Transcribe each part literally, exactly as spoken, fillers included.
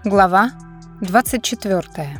Глава двадцать четвёртая.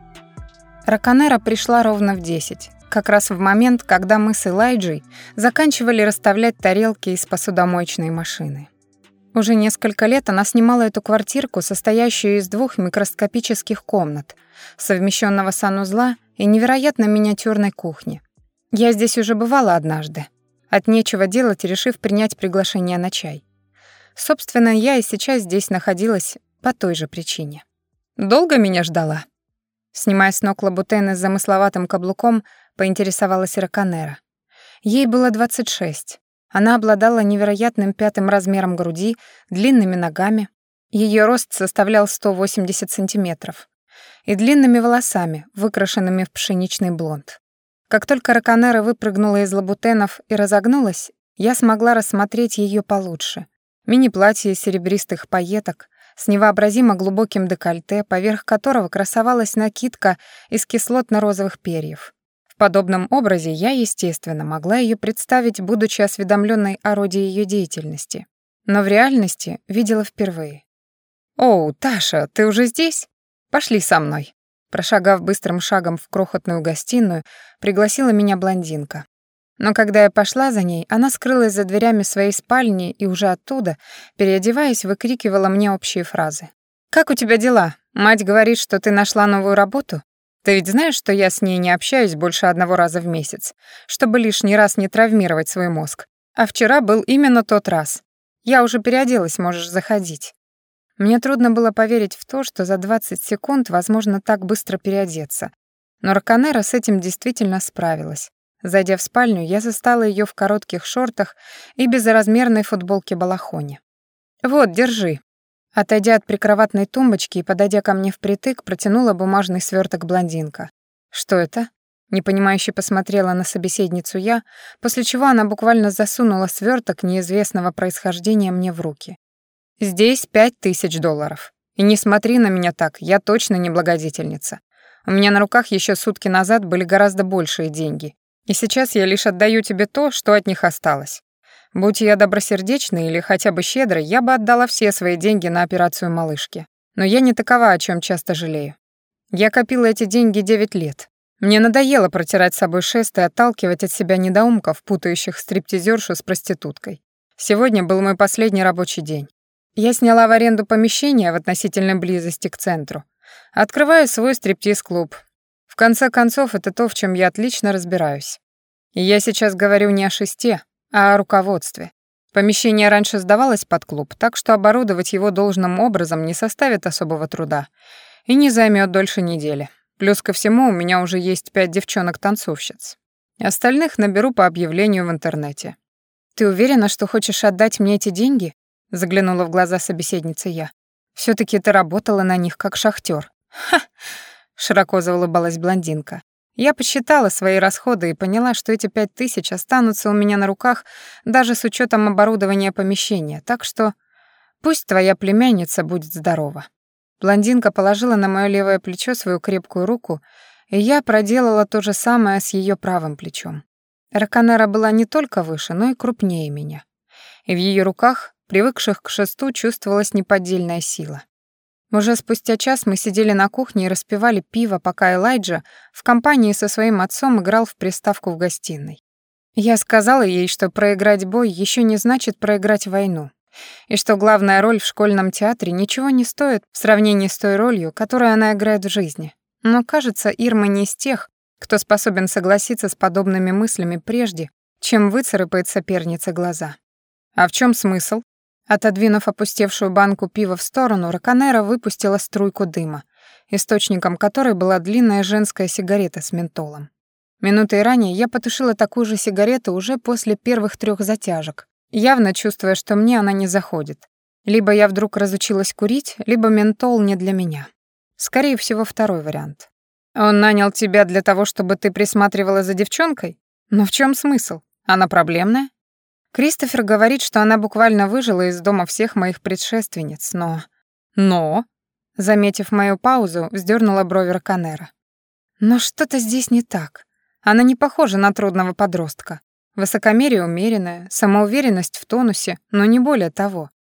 Раконера пришла ровно в десять, как раз в момент, когда мы с Элайджей заканчивали расставлять тарелки из посудомоечной машины. Уже несколько лет она снимала эту квартирку, состоящую из двух микроскопических комнат, совмещенного санузла и невероятно миниатюрной кухни. Я здесь уже бывала однажды, от нечего делать, решив принять приглашение на чай. Собственно, я и сейчас здесь находилась по той же причине. «Долго меня ждала?» Снимая с ног лабутены с замысловатым каблуком, поинтересовалась Раконера. Ей было двадцать шесть. Она обладала невероятным пятым размером груди, длинными ногами. Ее рост составлял сто восемьдесят сантиметров. И длинными волосами, выкрашенными в пшеничный блонд. Как только Раконера выпрыгнула из лабутенов и разогнулась, я смогла рассмотреть ее получше. Мини-платье из серебристых пайеток, с невообразимо глубоким декольте, поверх которого красовалась накидка из кислотно-розовых перьев. В подобном образе я, естественно, могла ее представить, будучи осведомленной о роде ее деятельности. Но в реальности видела впервые. «Оу, Таша, ты уже здесь? Пошли со мной». Прошагав быстрым шагом в крохотную гостиную, пригласила меня блондинка. Но когда я пошла за ней, она скрылась за дверями своей спальни и уже оттуда, переодеваясь, выкрикивала мне общие фразы. «Как у тебя дела? Мать говорит, что ты нашла новую работу? Ты ведь знаешь, что я с ней не общаюсь больше одного раза в месяц, чтобы лишний раз не травмировать свой мозг. А вчера был именно тот раз. Я уже переоделась, можешь заходить». Мне трудно было поверить в то, что за двадцать секунд возможно так быстро переодеться. Но Раконера с этим действительно справилась. Зайдя в спальню, я застала ее в коротких шортах и безразмерной футболке-балахоне. «Вот, держи». Отойдя от прикроватной тумбочки и подойдя ко мне впритык, протянула бумажный сверток блондинка. «Что это?» Непонимающе посмотрела на собеседницу я, после чего она буквально засунула сверток неизвестного происхождения мне в руки. «Здесь пять тысяч долларов. И не смотри на меня так, я точно не благодетельница. У меня на руках еще сутки назад были гораздо большие деньги. И сейчас я лишь отдаю тебе то, что от них осталось. Будь я добросердечной или хотя бы щедрой, я бы отдала все свои деньги на операцию малышки. Но я не такова, о чем часто жалею. Я копила эти деньги девять лет. Мне надоело протирать с собой шест и отталкивать от себя недоумков, путающих стриптизершу с проституткой. Сегодня был мой последний рабочий день. Я сняла в аренду помещение в относительной близости к центру. Открываю свой стриптиз-клуб. В конце концов, это то, в чем я отлично разбираюсь. И я сейчас говорю не о шесте, а о руководстве. Помещение раньше сдавалось под клуб, так что оборудовать его должным образом не составит особого труда и не займет дольше недели. Плюс ко всему, у меня уже есть пять девчонок-танцовщиц. Остальных наберу по объявлению в интернете. «Ты уверена, что хочешь отдать мне эти деньги?» — заглянула в глаза собеседницы я. «Всё-таки ты работала на них как шахтёр». «Ха!» — широко заулыбалась блондинка. Я посчитала свои расходы и поняла, что эти пять тысяч останутся у меня на руках даже с учетом оборудования помещения, так что пусть твоя племянница будет здорова. Блондинка положила на моё левое плечо свою крепкую руку, и я проделала то же самое с её правым плечом. Раконера была не только выше, но и крупнее меня. И в её руках, привыкших к шесту, чувствовалась неподдельная сила. Уже спустя час мы сидели на кухне и распивали пиво, пока Элайджа в компании со своим отцом играл в приставку в гостиной. Я сказала ей, что проиграть бой еще не значит проиграть войну, и что главная роль в школьном театре ничего не стоит в сравнении с той ролью, которую она играет в жизни. Но, кажется, Ирма не из тех, кто способен согласиться с подобными мыслями прежде, чем выцарапает сопернице глаза. «А в чем смысл?» Отодвинув опустевшую банку пива в сторону, Раконера выпустила струйку дыма, источником которой была длинная женская сигарета с ментолом. Минутой ранее я потушила такую же сигарету уже после первых трех затяжек, явно чувствуя, что мне она не заходит. Либо я вдруг разучилась курить, либо ментол не для меня. Скорее всего, второй вариант. «Он нанял тебя для того, чтобы ты присматривала за девчонкой? Но в чем смысл? Она проблемная?» Кристофер говорит, что она буквально выжила из дома всех моих предшественниц, но... Но... Заметив мою паузу, вздернула брови Раконера. Но что-то здесь не так. Она не похожа на трудного подростка. Высокомерие умеренное, самоуверенность в тонусе, но не более того.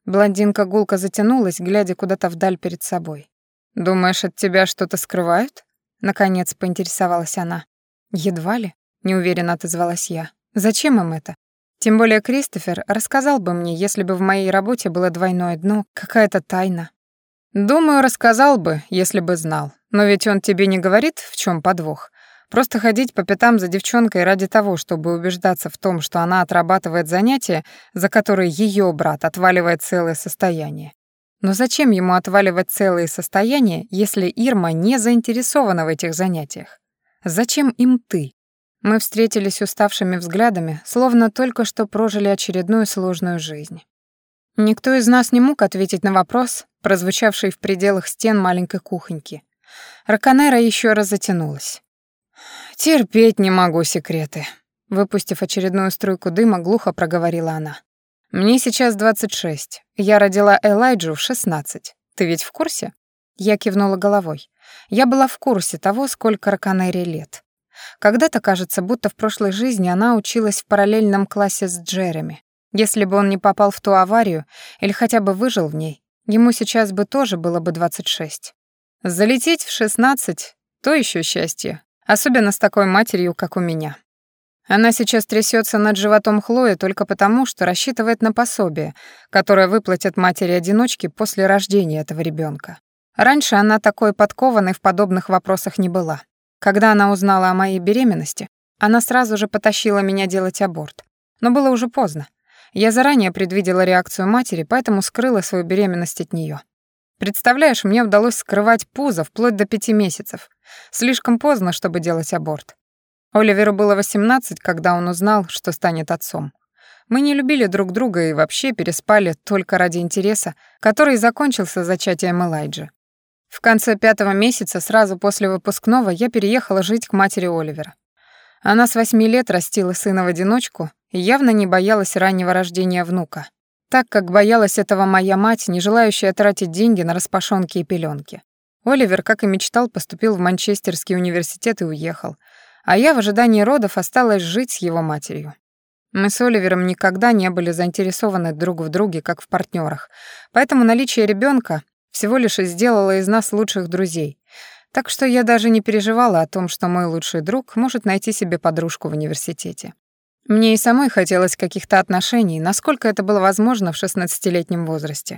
Блондинка гулко затянулась, глядя куда-то вдаль перед собой. «Думаешь, от тебя что-то скрывают?» Наконец поинтересовалась она. «Едва ли», — неуверенно отозвалась я. «Зачем им это? Тем более Кристофер рассказал бы мне, если бы в моей работе было двойное дно, какая-то тайна». «Думаю, рассказал бы, если бы знал. Но ведь он тебе не говорит, в чем подвох. Просто ходить по пятам за девчонкой ради того, чтобы убеждаться в том, что она отрабатывает занятия, за которые ее брат отваливает целое состояние. Но зачем ему отваливать целые состояния, если Ирма не заинтересована в этих занятиях? Зачем им ты?» Мы встретились уставшими взглядами, словно только что прожили очередную сложную жизнь. Никто из нас не мог ответить на вопрос, прозвучавший в пределах стен маленькой кухоньки. Раконера еще раз затянулась. «Терпеть не могу секреты», — выпустив очередную струйку дыма, глухо проговорила она. «Мне сейчас двадцать шесть. Я родила Элайджу в шестнадцать. Ты ведь в курсе?» Я кивнула головой. Я была в курсе того, сколько Раконере лет. Когда-то, кажется, будто в прошлой жизни она училась в параллельном классе с Джереми. Если бы он не попал в ту аварию или хотя бы выжил в ней, ему сейчас бы тоже было бы двадцать шесть. Залететь в шестнадцать — то еще счастье. Особенно с такой матерью, как у меня. Она сейчас трясется над животом Хлои только потому, что рассчитывает на пособие, которое выплатят матери-одиночке после рождения этого ребенка. Раньше она такой подкованной в подобных вопросах не была. Когда она узнала о моей беременности, она сразу же потащила меня делать аборт. Но было уже поздно. Я заранее предвидела реакцию матери, поэтому скрыла свою беременность от нее. Представляешь, мне удалось скрывать пузо вплоть до пяти месяцев. Слишком поздно, чтобы делать аборт. Оливеру было восемнадцать, когда он узнал, что станет отцом. Мы не любили друг друга и вообще переспали только ради интереса, который закончился зачатием Элайджи. В конце пятого месяца, сразу после выпускного, я переехала жить к матери Оливера. Она с восьми лет растила сына в одиночку и явно не боялась раннего рождения внука, так как боялась этого моя мать, не желающая тратить деньги на распашонки и пеленки. Оливер, как и мечтал, поступил в Манчестерский университет и уехал, а я в ожидании родов осталась жить с его матерью. Мы с Оливером никогда не были заинтересованы друг в друге, как в партнерах, поэтому наличие ребенка всего лишь и сделало из нас лучших друзей, так что я даже не переживала о том, что мой лучший друг может найти себе подружку в университете. Мне и самой хотелось каких-то отношений, насколько это было возможно в шестнадцатилетнем возрасте.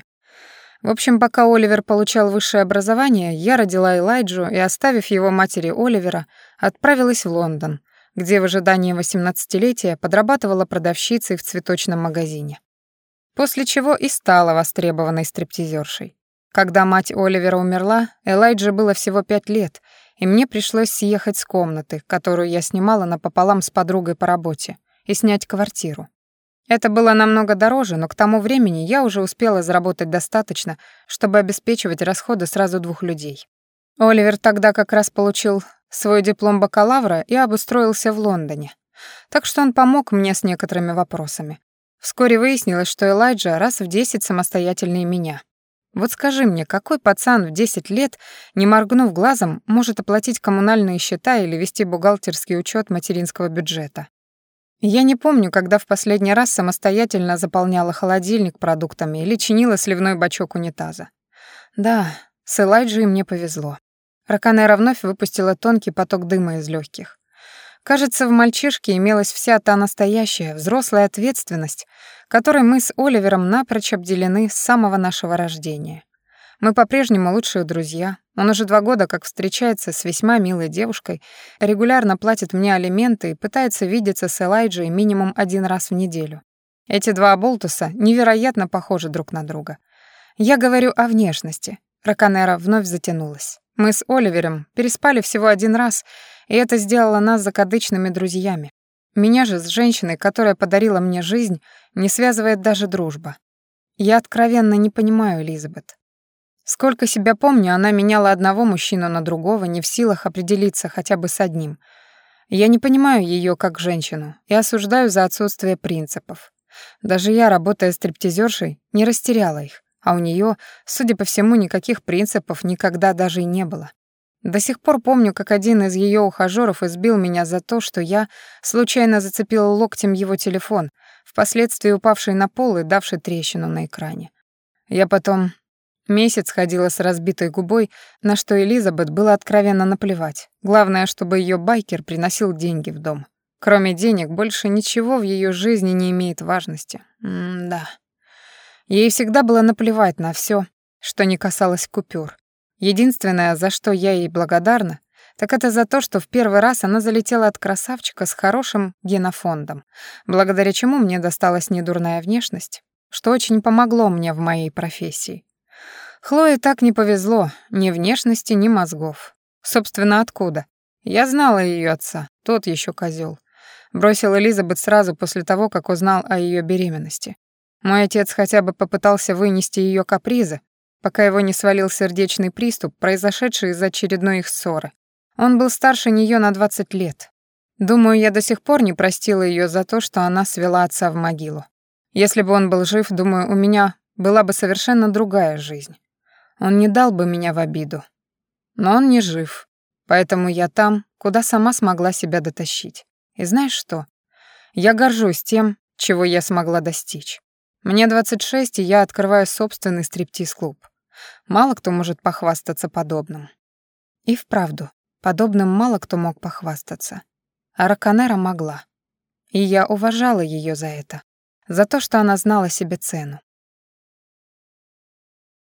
В общем, пока Оливер получал высшее образование, я родила Элайджу и, оставив его матери Оливера, отправилась в Лондон, где в ожидании восемнадцатилетия подрабатывала продавщицей в цветочном магазине. После чего и стала востребованной стриптизершей. Когда мать Оливера умерла, Элайдже было всего пять лет, и мне пришлось съехать с комнаты, которую я снимала напополам с подругой по работе, и снять квартиру. Это было намного дороже, но к тому времени я уже успела заработать достаточно, чтобы обеспечивать расходы сразу двух людей. Оливер тогда как раз получил свой диплом бакалавра и обустроился в Лондоне, так что он помог мне с некоторыми вопросами. Вскоре выяснилось, что Элайджа раз в десять самостоятельнее меня. Вот скажи мне, какой пацан в десять лет, не моргнув глазом, может оплатить коммунальные счета или вести бухгалтерский учет материнского бюджета? Я не помню, когда в последний раз самостоятельно заполняла холодильник продуктами или чинила сливной бачок унитаза. Да, с Элайджей мне повезло. Раконера вновь выпустила тонкий поток дыма из легких. Кажется, в мальчишке имелась вся та настоящая, взрослая ответственность, которой мы с Оливером напрочь обделены с самого нашего рождения. Мы по-прежнему лучшие друзья. Он уже два года как встречается с весьма милой девушкой, регулярно платит мне алименты и пытается видеться с Элайджей минимум один раз в неделю. Эти два оболтуса невероятно похожи друг на друга. Я говорю о внешности. Раконера вновь затянулась. Мы с Оливером переспали всего один раз, и это сделало нас закадычными друзьями. Меня же с женщиной, которая подарила мне жизнь, не связывает даже дружба. Я откровенно не понимаю Элизабет. Сколько себя помню, она меняла одного мужчину на другого, не в силах определиться хотя бы с одним. Я не понимаю ее как женщину и осуждаю за отсутствие принципов. Даже я, работая стриптизершей, не растеряла их, а у нее, судя по всему, никаких принципов никогда даже и не было. До сих пор помню, как один из ее ухажёров избил меня за то, что я случайно зацепила локтем его телефон, впоследствии упавший на пол и давший трещину на экране. Я потом месяц ходила с разбитой губой, на что Элизабет было откровенно наплевать. Главное, чтобы ее байкер приносил деньги в дом. Кроме денег, больше ничего в ее жизни не имеет важности. М-да. Ей всегда было наплевать на все, что не касалось купюр. Единственное, за что я ей благодарна, так это за то, что в первый раз она залетела от красавчика с хорошим генофондом, благодаря чему мне досталась недурная внешность, что очень помогло мне в моей профессии. Хлое так не повезло, ни внешности, ни мозгов. Собственно, откуда? Я знала ее отца, тот еще козел. Бросил Элизабет сразу после того, как узнал о ее беременности. Мой отец хотя бы попытался вынести ее капризы, пока его не свалил сердечный приступ, произошедший из-за очередной их ссоры. Он был старше нее на двадцать лет. Думаю, я до сих пор не простила ее за то, что она свела отца в могилу. Если бы он был жив, думаю, у меня была бы совершенно другая жизнь. Он не дал бы меня в обиду. Но он не жив, поэтому я там, куда сама смогла себя дотащить. И знаешь что? Я горжусь тем, чего я смогла достичь. Мне двадцать шесть, и я открываю собственный стриптиз-клуб. Мало кто может похвастаться подобным. И вправду, подобным мало кто мог похвастаться. А Раконера могла. И я уважала ее за это. За то, что она знала себе цену.